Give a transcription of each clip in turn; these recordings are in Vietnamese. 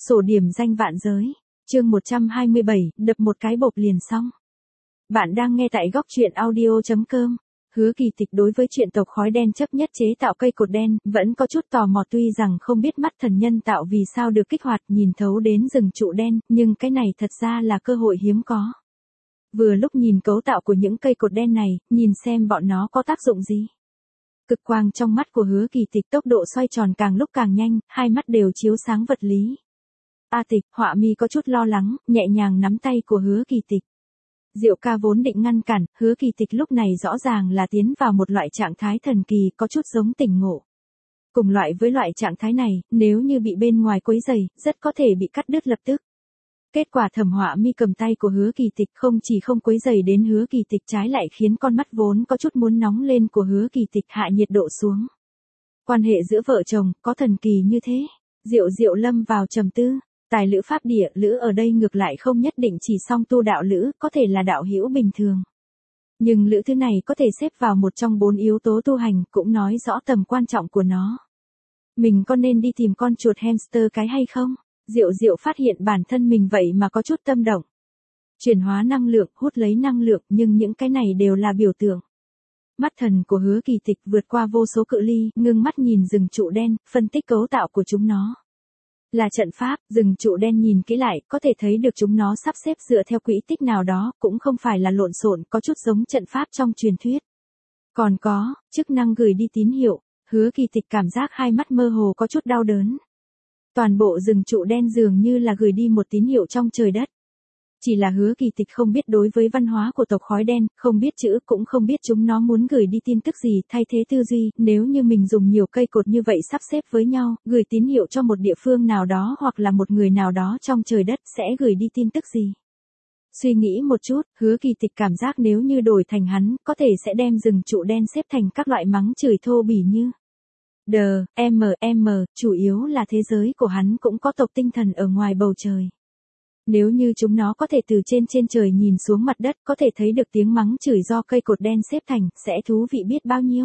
Sổ điểm danh vạn giới. Chương 127, đập một cái bộp liền xong. Bạn đang nghe tại góc truyện audio.com. Hứa Kỳ Tịch đối với chuyện tộc khói đen chấp nhất chế tạo cây cột đen, vẫn có chút tò mò tuy rằng không biết mắt thần nhân tạo vì sao được kích hoạt nhìn thấu đến rừng trụ đen, nhưng cái này thật ra là cơ hội hiếm có. Vừa lúc nhìn cấu tạo của những cây cột đen này, nhìn xem bọn nó có tác dụng gì. Cực quang trong mắt của Hứa Kỳ Tịch tốc độ xoay tròn càng lúc càng nhanh, hai mắt đều chiếu sáng vật lý. A Tịch, Họa Mi có chút lo lắng, nhẹ nhàng nắm tay của Hứa Kỳ Tịch. Diệu ca vốn định ngăn cản, Hứa Kỳ Tịch lúc này rõ ràng là tiến vào một loại trạng thái thần kỳ có chút giống tỉnh ngộ. Cùng loại với loại trạng thái này, nếu như bị bên ngoài quấy rầy, rất có thể bị cắt đứt lập tức. Kết quả Thẩm Họa Mi cầm tay của Hứa Kỳ Tịch không chỉ không quấy rầy đến Hứa Kỳ Tịch trái lại khiến con mắt vốn có chút muốn nóng lên của Hứa Kỳ Tịch hạ nhiệt độ xuống. Quan hệ giữa vợ chồng, có thần kỳ như thế. Diệu lâm vào trầm tư. Tài lữ pháp địa lữ ở đây ngược lại không nhất định chỉ song tu đạo lữ, có thể là đạo hữu bình thường. Nhưng lữ thứ này có thể xếp vào một trong 4 yếu tố tu hành, cũng nói rõ tầm quan trọng của nó. Mình có nên đi tìm con chuột hamster cái hay không? Diệu phát hiện bản thân mình vậy mà có chút tâm động. Chuyển hóa năng lượng, hút lấy năng lượng, nhưng những cái này đều là biểu tượng. Mắt thần của Hứa Kỳ Tịch vượt qua vô số cự ly, ngưng mắt nhìn rừng trụ đen, phân tích cấu tạo của chúng nó. Là trận pháp, rừng trụ đen nhìn kỹ lại, có thể thấy được chúng nó sắp xếp dựa theo quỹ tích nào đó, cũng không phải là lộn xộn, có chút giống trận pháp trong truyền thuyết. Còn có, chức năng gửi đi tín hiệu, Hứa Kỳ Tịch cảm giác hai mắt mơ hồ có chút đau đớn. Toàn bộ rừng trụ đen dường như là gửi đi một tín hiệu trong trời đất. Chỉ là Hứa Kỳ Tịch không biết đối với văn hóa của tộc khói đen, không biết chữ cũng không biết chúng nó muốn gửi đi tin tức gì, thay thế tư duy, nếu như mình dùng nhiều cây cột như vậy sắp xếp với nhau, gửi tín hiệu cho một địa phương nào đó hoặc là một người nào đó trong trời đất sẽ gửi đi tin tức gì. Suy nghĩ một chút, Hứa Kỳ Tịch cảm giác nếu như đổi thành hắn, có thể sẽ đem rừng trụ đen xếp thành các loại mắng chửi thô bỉ như chủ yếu là thế giới của hắn cũng có tộc tinh thần ở ngoài bầu trời. Nếu như chúng nó có thể từ trên trời nhìn xuống mặt đất, có thể thấy được tiếng mắng chửi do cây cột đen xếp thành, sẽ thú vị biết bao nhiêu.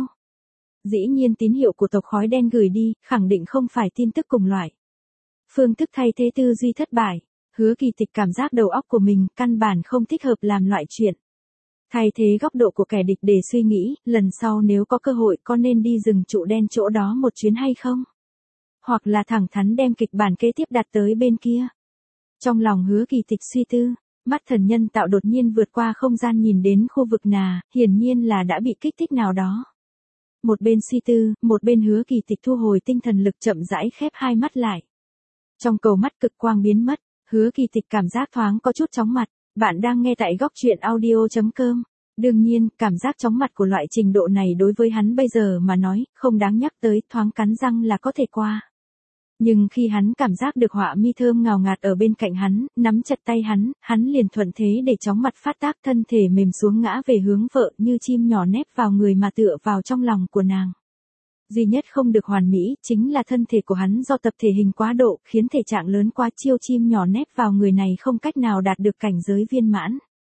Dĩ nhiên tín hiệu của tộc khói đen gửi đi, khẳng định không phải tin tức cùng loại. Phương thức thay thế tư duy thất bại, Hứa Kỳ Tịch cảm giác đầu óc của mình căn bản không thích hợp làm loại chuyện. Thay thế góc độ của kẻ địch để suy nghĩ, lần sau nếu có cơ hội có nên đi rừng trụ đen chỗ đó một chuyến hay không? Hoặc là thẳng thắn đem kịch bản kế tiếp đặt tới bên kia. Trong lòng Hứa Kỳ Tịch suy tư, mắt thần nhân tạo đột nhiên vượt qua không gian nhìn đến khu vực nà, hiển nhiên là đã bị kích thích nào đó. Một bên suy tư, một bên Hứa Kỳ Tịch thu hồi tinh thần lực chậm rãi khép hai mắt lại. Trong cầu mắt cực quang biến mất, Hứa Kỳ Tịch cảm giác thoáng có chút chóng mặt. Bạn đang nghe tại góc truyện audio.com. Đương nhiên, cảm giác chóng mặt của loại trình độ này đối với hắn bây giờ mà nói, không đáng nhắc tới, thoáng cắn răng là có thể qua. Nhưng khi hắn cảm giác được Họa Mi thơm ngào ngạt ở bên cạnh hắn, nắm chặt tay hắn liền thuận thế để chóng mặt phát tác thân thể mềm xuống ngã về hướng vợ như chim nhỏ nép vào người mà tựa vào trong lòng của nàng. Duy nhất không được hoàn mỹ, chính là thân thể của hắn do tập thể hình quá độ, khiến thể trạng lớn quá chiêu chim nhỏ nép vào người này không cách nào đạt được cảnh giới viên mãn.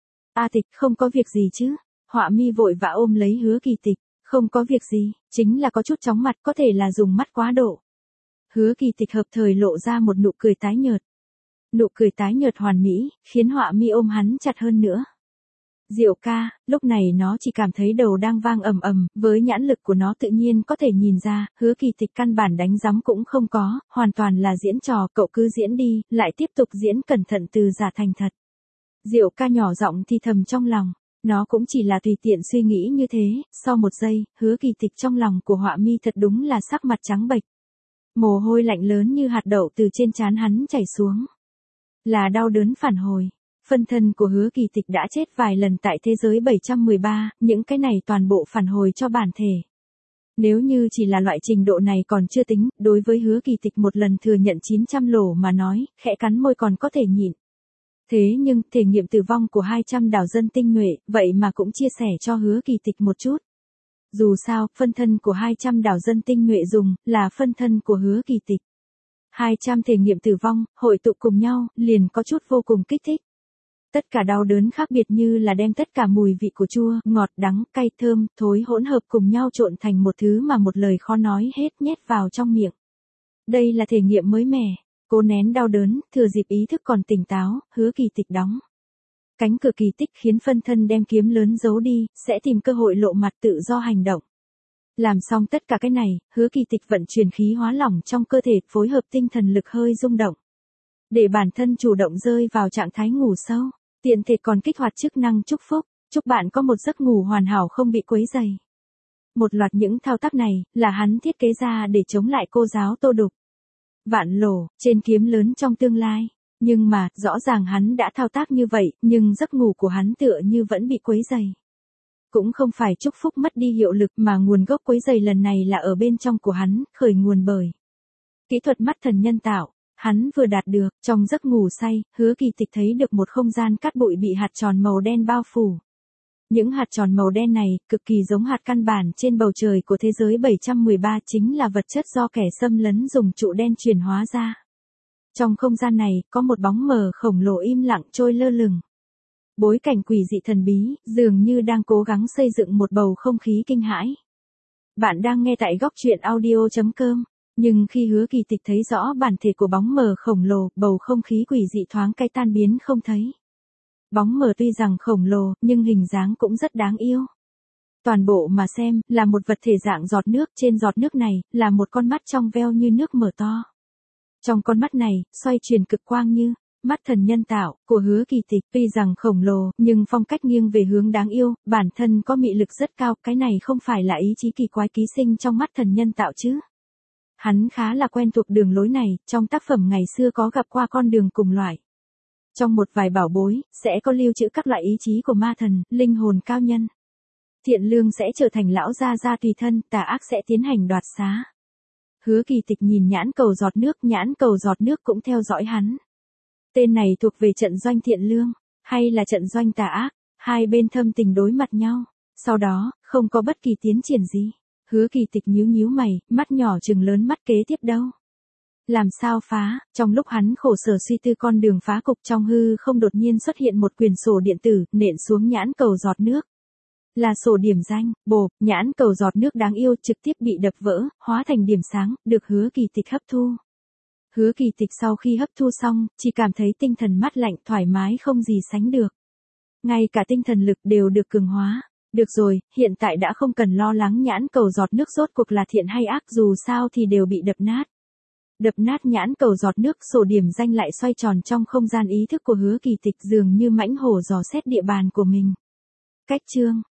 A Tịch, không có việc gì chứ? Họa Mi vội vã ôm lấy Hứa Kỳ Tịch, không có việc gì, chính là có chút chóng mặt, có thể là dùng mắt quá độ. Hứa Kỳ Tịch hợp thời lộ ra một nụ cười tái nhợt. Nụ cười tái nhợt hoàn mỹ, khiến Họa Mi ôm hắn chặt hơn nữa. Diệu ca, lúc này nó chỉ cảm thấy đầu đang vang ầm ầm, với nhãn lực của nó tự nhiên có thể nhìn ra, Hứa Kỳ Tịch căn bản đánh giấm cũng không có, hoàn toàn là diễn trò, cậu cứ diễn đi, lại tiếp tục diễn cẩn thận từ giả thành thật. Diệu ca nhỏ giọng thì thầm trong lòng, nó cũng chỉ là tùy tiện suy nghĩ như thế, sau một giây, Hứa Kỳ Tịch trong lòng của Họa Mi thật đúng là sắc mặt trắng bệch. Mồ hôi lạnh lớn như hạt đậu từ trên trán hắn chảy xuống. Là đau đớn phản hồi. Phân thân của Hứa Kỳ Tịch đã chết vài lần tại thế giới 713, những cái này toàn bộ phản hồi cho bản thể. Nếu như chỉ là loại trình độ này còn chưa tính, đối với Hứa Kỳ Tịch một lần thừa nhận 900 lỗ mà nói, khẽ cắn môi còn có thể nhịn. Thế nhưng, thể nghiệm tử vong của 200 đảo dân tinh nhuệ, vậy mà cũng chia sẻ cho Hứa Kỳ Tịch một chút. Dù sao, phân thân của 200 đảo dân tinh nhuệ dùng, là phân thân của Hứa Kỳ Tịch. 200 thể nghiệm tử vong, hội tụ cùng nhau, liền có chút vô cùng kích thích. Tất cả đau đớn khác biệt như là đem tất cả mùi vị của chua, ngọt, đắng, cay, thơm, thối hỗn hợp cùng nhau trộn thành một thứ mà một lời khó nói hết nhét vào trong miệng. Đây là thể nghiệm mới mẻ. Cố nén đau đớn, thừa dịp ý thức còn tỉnh táo, Hứa Kỳ Tịch đóng cánh cửa kỳ tích khiến phân thân đem kiếm lớn giấu đi, sẽ tìm cơ hội lộ mặt tự do hành động. Làm xong tất cả cái này, Hứa Kỳ Tịch vận chuyển khí hóa lỏng trong cơ thể, phối hợp tinh thần lực hơi rung động, để bản thân chủ động rơi vào trạng thái ngủ sâu, tiện thể còn kích hoạt chức năng chúc phúc, chúc bạn có một giấc ngủ hoàn hảo không bị quấy rầy. Một loạt những thao tác này là hắn thiết kế ra để chống lại cô giáo Tô Đục. Vạn lổ, trên kiếm lớn trong tương lai. Nhưng mà, rõ ràng hắn đã thao tác như vậy, nhưng giấc ngủ của hắn tựa như vẫn bị quấy rầy. Cũng không phải chúc phúc mất đi hiệu lực mà nguồn gốc quấy rầy lần này là ở bên trong của hắn, khởi nguồn bởi kỹ thuật mắt thần nhân tạo. Hắn vừa đạt được, trong giấc ngủ say, Hứa Kỳ Tịch thấy được một không gian cát bụi bị hạt tròn màu đen bao phủ. Những hạt tròn màu đen này, cực kỳ giống hạt căn bản trên bầu trời của thế giới 713, chính là vật chất do kẻ xâm lấn dùng trụ đen chuyển hóa ra. Trong không gian này, có một bóng mờ khổng lồ im lặng trôi lơ lửng. Bối cảnh quỷ dị thần bí, dường như đang cố gắng xây dựng một bầu không khí kinh hãi. Bạn đang nghe tại góc truyện audio.com. Nhưng khi Hứa Kỳ Tịch thấy rõ bản thể của bóng mờ khổng lồ, bầu không khí quỷ dị thoáng cái tan biến không thấy. Bóng mờ tuy rằng khổng lồ, nhưng hình dáng cũng rất đáng yêu. Toàn bộ mà xem, là một vật thể dạng giọt nước, trên giọt nước này, là một con mắt trong veo như nước mở to. Trong con mắt này, xoay chuyển cực quang như mắt thần nhân tạo của Hứa Kỳ Tịch, tuy rằng khổng lồ, nhưng phong cách nghiêng về hướng đáng yêu, bản thân có mị lực rất cao, cái này không phải là ý chí kỳ quái ký sinh trong mắt thần nhân tạo chứ. Hắn khá là quen thuộc đường lối này, trong tác phẩm ngày xưa có gặp qua con đường cùng loại. Trong một vài bảo bối, sẽ có lưu trữ các loại ý chí của ma thần, linh hồn cao nhân. Thiện lương sẽ trở thành lão gia gia tùy thân, tà ác sẽ tiến hành đoạt xá. Hứa Kỳ Tịch nhìn nhãn cầu giọt nước cũng theo dõi hắn. Tên này thuộc về trận doanh thiện lương, hay là trận doanh tà ác, hai bên thâm tình đối mặt nhau. Sau đó, không có bất kỳ tiến triển gì. Hứa Kỳ Tịch nhíu nhíu mày, mắt nhỏ trừng lớn mắt kế tiếp đâu. Làm sao phá, trong lúc hắn khổ sở suy tư con đường phá cục trong hư không đột nhiên xuất hiện một quyển sổ điện tử, nện xuống nhãn cầu giọt nước. Là sổ điểm danh, bộp, nhãn cầu giọt nước đáng yêu trực tiếp bị đập vỡ, hóa thành điểm sáng, được Hứa Kỳ Tịch hấp thu. Hứa Kỳ Tịch sau khi hấp thu xong, chỉ cảm thấy tinh thần mát lạnh thoải mái không gì sánh được. Ngay cả tinh thần lực đều được cường hóa. Được rồi, hiện tại đã không cần lo lắng nhãn cầu giọt nước rốt cuộc là thiện hay ác, dù sao thì đều bị đập nát. Đập nát nhãn cầu giọt nước, sổ điểm danh lại xoay tròn trong không gian ý thức của Hứa Kỳ Tịch, dường như mãnh hổ dò xét địa bàn của mình. Cách chương